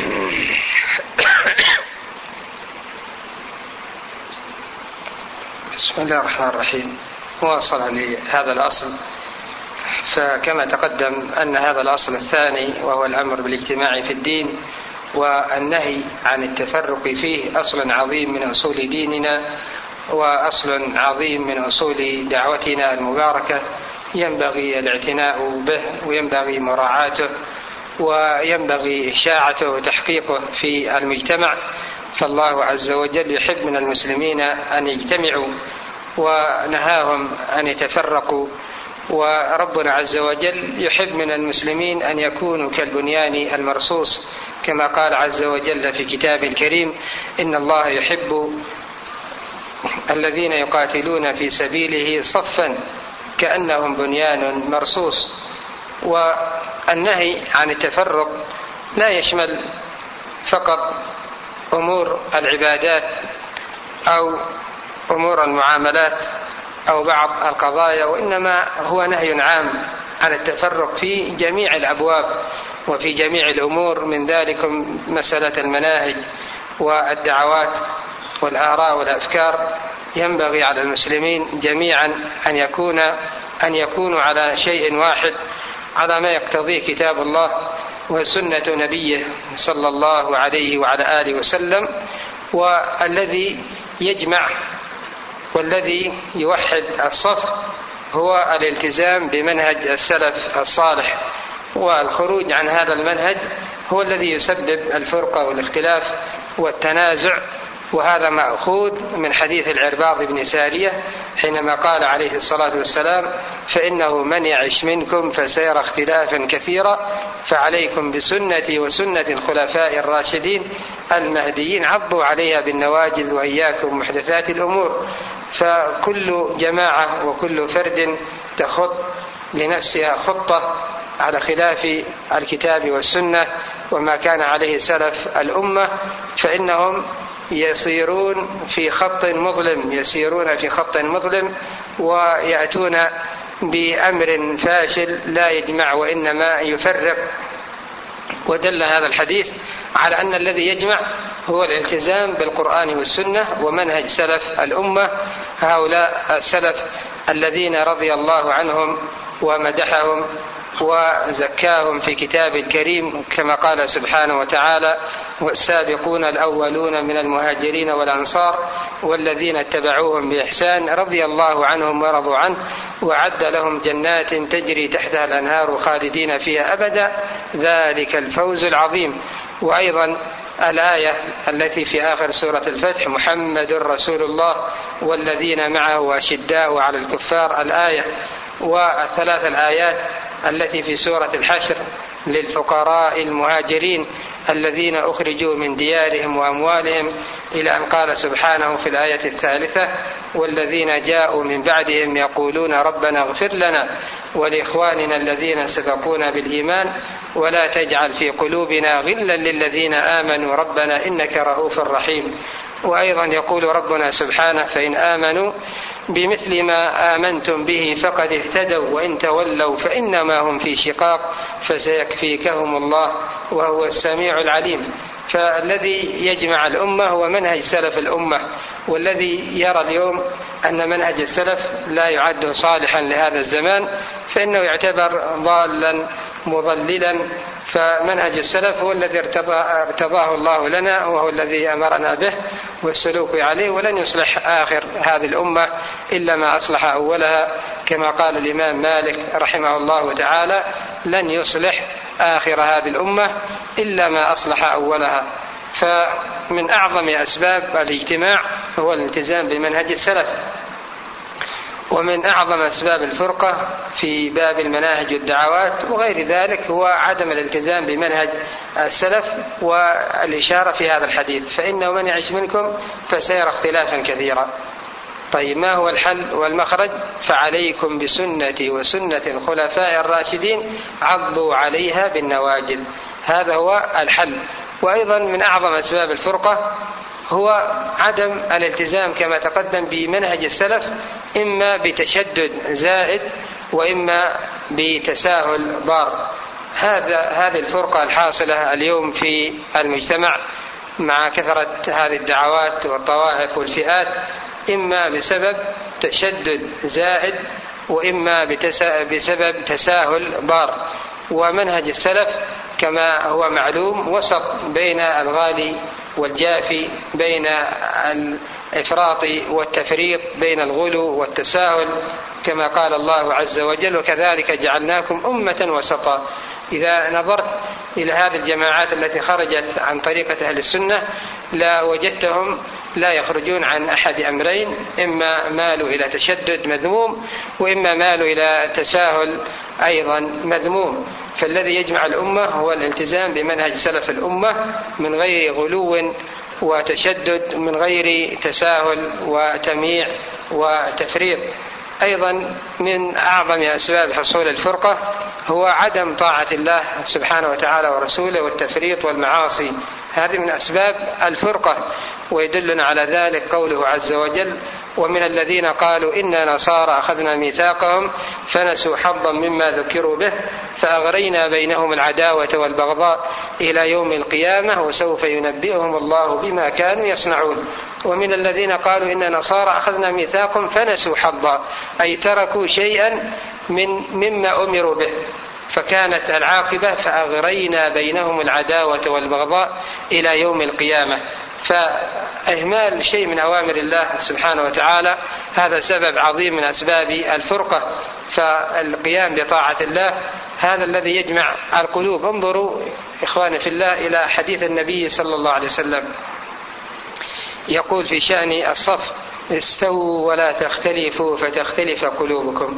بسم الله الرحمن الرحيم. واصل لهذا الأصل، فكما تقدم أن هذا الأصل الثاني وهو الأمر بالاجتماع في الدين والنهي عن التفرق فيه أصل عظيم من أصول ديننا وأصل عظيم من أصول دعوتنا المباركة، ينبغي الاعتناء به وينبغي مراعاته وينبغي إشاعته وتحقيقه في المجتمع. فالله عز وجل يحب من المسلمين أن يجتمعوا ونهاهم أن يتفرقوا، وربنا عز وجل يحب من المسلمين أن يكونوا كالبنيان المرصوص، كما قال عز وجل في كتابه الكريم: إن الله يحب الذين يقاتلون في سبيله صفا كأنهم بنيان مرصوص. والنهي عن التفرق لا يشمل فقط أمور العبادات أو أمور المعاملات أو بعض القضايا، وإنما هو نهي عام عن التفرق في جميع الأبواب وفي جميع الأمور، من ذلك مسألة المناهج والدعوات والآراء والأفكار. ينبغي على المسلمين جميعا أن يكونوا على شيء واحد، على ما يقتضيه كتاب الله وسنة نبيه صلى الله عليه وعلى آله وسلم. والذي يجمع والذي يوحد الصف هو الالتزام بمنهج السلف الصالح، والخروج عن هذا المنهج هو الذي يسبب الفرقة والاختلاف والتنازع. وهذا مأخوذ من حديث العرباض بن سارية حينما قال عليه الصلاة والسلام: فإنه من يعش منكم فسيرى اختلافا كثيرا، فعليكم بسنتي وسنة الخلفاء الراشدين المهديين، عضوا عليها بالنواجذ وإياكم محدثات الأمور. فكل جماعة وكل فرد تخط لنفسها خطة على خلاف الكتاب والسنة وما كان عليه سلف الأمة، فإنهم يسيرون في خط مظلم ويأتون بأمر فاشل لا يجمع وإنما يفرق. ودل هذا الحديث على أن الذي يجمع هو الالتزام بالقرآن والسنة ومنهج سلف الأمة، هؤلاء السلف الذين رضي الله عنهم ومدحهم وزكاهم في كتاب الكريم، كما قال سبحانه وتعالى: والسابقون الأولون من المهاجرين والأنصار والذين اتبعوهم بإحسان رضي الله عنهم ورضوا عنه وعد لهم جنات تجري تحتها الأنهار خالدين فيها أبدا ذلك الفوز العظيم. وأيضا الآية التي في آخر سورة الفتح: محمد رسول الله والذين معه أشداء على الكفار الآية. والثلاث الآيات التي في سورة الحشر للفقراء المهاجرين الذين أخرجوا من ديارهم وأموالهم، إلى أن قال سبحانه في الآية الثالثة: والذين جاءوا من بعدهم يقولون ربنا اغفر لنا ولإخواننا الذين سبقونا بالإيمان ولا تجعل في قلوبنا غلا للذين آمنوا ربنا إنك رؤوف رحيم. وأيضا يقول ربنا سبحانه: فإن آمنوا بمثل ما آمنتم به فقد اهتدوا وإن تولوا فإنما هم في شقاق فسيكفيكهم الله وهو السميع العليم. فالذي يجمع الأمة هو منهج سلف الأمة، والذي يرى اليوم أن منهج السلف لا يعد صالحا لهذا الزمان فإنه يعتبر ضالا مضللا. فمنهج السلف هو الذي ارتضاه الله لنا وهو الذي أمرنا به والسلوك عليه، ولن يصلح آخر هذه الأمة إلا ما أصلح أولها، كما قال الإمام مالك رحمه الله تعالى: لن يصلح آخر هذه الأمة إلا ما أصلح أولها. فمن أعظم أسباب الاجتماع هو الالتزام بمنهج السلف. ومن أعظم أسباب الفرقة في باب المناهج والدعوات وغير ذلك هو عدم الالتزام بمنهج السلف، والإشارة في هذا الحديث: فإنه من يعش منكم فسيرى اختلافا كثيرا. طيب، ما هو الحل والمخرج؟ فعليكم بسنتي وسنة الخلفاء الراشدين عضوا عليها بالنواجذ. هذا هو الحل. وأيضا من أعظم أسباب الفرقة هو عدم الالتزام كما تقدم بمنهج السلف، إما بتشدد زائد وإما بتساهل ضار. هذه الفرقة الحاصلة اليوم في المجتمع مع كثرة هذه الدعوات والطوائف والفئات إما بسبب تشدد زائد وإما بسبب تساهل ضار. ومنهج السلف كما هو معلوم وسط بين الغالي والجافي، بين الإفراط والتفريط، بين الغلو والتساهل، كما قال الله عز وجل: وكذلك جعلناكم أمة وسطا. إذا نظرت إلى هذه الجماعات التي خرجت عن طريقة أهل السنة لا وجدتهم لا يخرجون عن أحد أمرين: إما مالوا إلى تشدد مذموم، وإما مالوا إلى تساهل أيضا مذموم. فالذي يجمع الأمة هو الالتزام بمنهج سلف الأمة من غير غلو وتشدد، من غير تساهل وتمييع وتفريط. أيضا من أعظم أسباب حصول الفرقة هو عدم طاعة الله سبحانه وتعالى ورسوله والتفريط والمعاصي، هذه من أسباب الفرقة. ويدلنا على ذلك قوله عز وجل: ومن الذين قالوا إنا نصارى أخذنا ميثاقهم فنسوا حظا مما ذكروا به فأغرينا بينهم العداوة والبغضاء إلى يوم القيامة وسوف ينبئهم الله بما كانوا يصنعون. ومن الذين قالوا إنا نصارى أخذنا ميثاقهم فنسوا حظا، أي تركوا شيئا مما أمروا به، فكانت العاقبة فأغرينا بينهم العداوة والبغضاء إلى يوم القيامة. فإهمال شيء من أوامر الله سبحانه وتعالى هذا سبب عظيم من أسباب الفرقة. فالقيام بطاعة الله هذا الذي يجمع القلوب. انظروا إخواني في الله إلى حديث النبي صلى الله عليه وسلم يقول في شأن الصف: استووا ولا تختلفوا فتختلف قلوبكم.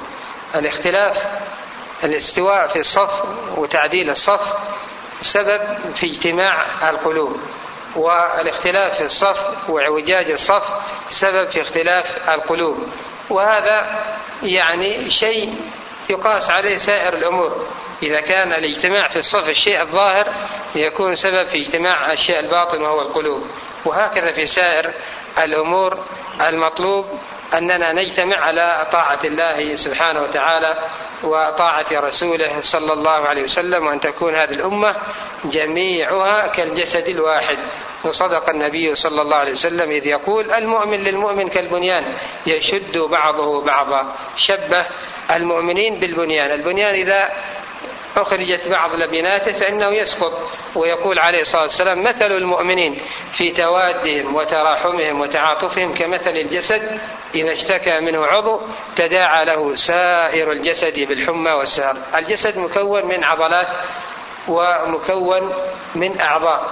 الاستواء في الصف وتعديل الصف سبب في اجتماع القلوب، والاختلاف في الصف واعوجاج الصف سبب في اختلاف القلوب. وهذا يعني شيء يقاس عليه سائر الأمور. إذا كان الاجتماع في الصف الشيء الظاهر يكون سبب في اجتماع الشيء الباطن وهو القلوب. وهكذا في سائر الأمور المطلوب أننا نجتمع على طاعة الله سبحانه وتعالى وطاعة رسوله صلى الله عليه وسلم، وأن تكون هذه الأمة جميعها كالجسد الواحد. وصدق النبي صلى الله عليه وسلم إذ يقول: المؤمن للمؤمن كالبنيان يشد بعضه بعضا. شبه المؤمنين بالبنيان. البنيان إذا أخرجت بعض لبناته فإنه يسقط. ويقول عليه الصلاة والسلام: مثل المؤمنين في توادهم وتراحمهم وتعاطفهم كمثل الجسد إذا اشتكى منه عضو تداعى له سائر الجسد بالحمى والسهر. الجسد مكون من عضلات ومكون من أعضاء،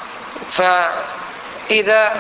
فإذا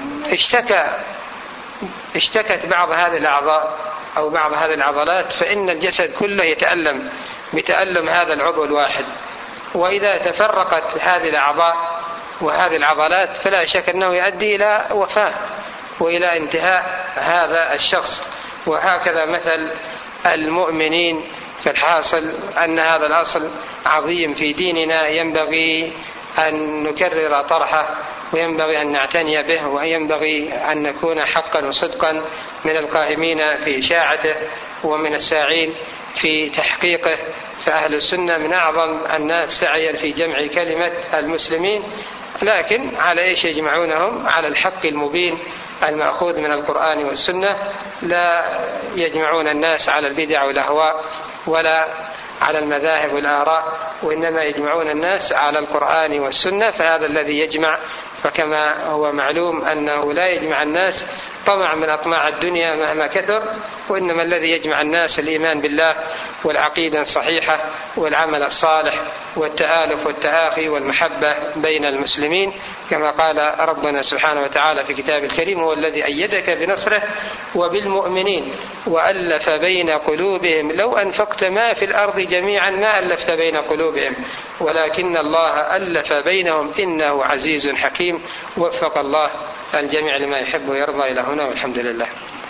اشتكت بعض هذه الأعضاء أو بعض هذه العضلات فإن الجسد كله يتألم بتألم هذا العضو الواحد. وإذا تفرقت هذه الأعضاء وهذه العضلات فلا شك أنه يؤدي إلى وفاة وإلى انتهاء هذا الشخص. وهكذا مثل المؤمنين. فالحاصل أن هذا الأصل عظيم في ديننا ينبغي أن نكرر طرحه وينبغي أن نعتني به، وينبغي أن نكون حقا وصدقا من القائمين في إشاعته ومن الساعين في تحقيقه. فأهل السنة من أعظم الناس سعيا في جمع كلمة المسلمين، لكن على إيش يجمعونهم؟ على الحق المبين المأخوذ من القرآن والسنة. لا يجمعون الناس على البدع والأهواء ولا على المذاهب والآراء، وإنما يجمعون الناس على القرآن والسنة، فهذا الذي يجمع. فكما هو معلوم أنه لا يجمع الناس طمع من أطماع الدنيا مهما كثر، وإنما الذي يجمع الناس الإيمان بالله والعقيدة الصحيحة والعمل الصالح والتآلف والتآخي والمحبة بين المسلمين، كما قال ربنا سبحانه وتعالى في كتابه الكريم: هو الذي أيدك بنصره وبالمؤمنين وألف بين قلوبهم لو أنفقت ما في الأرض جميعا ما ألفت بين قلوبهم ولكن الله ألف بينهم إنه عزيز حكيم. وفق الله الجميع لما يحب ويرضى. إلى هنا والحمد لله.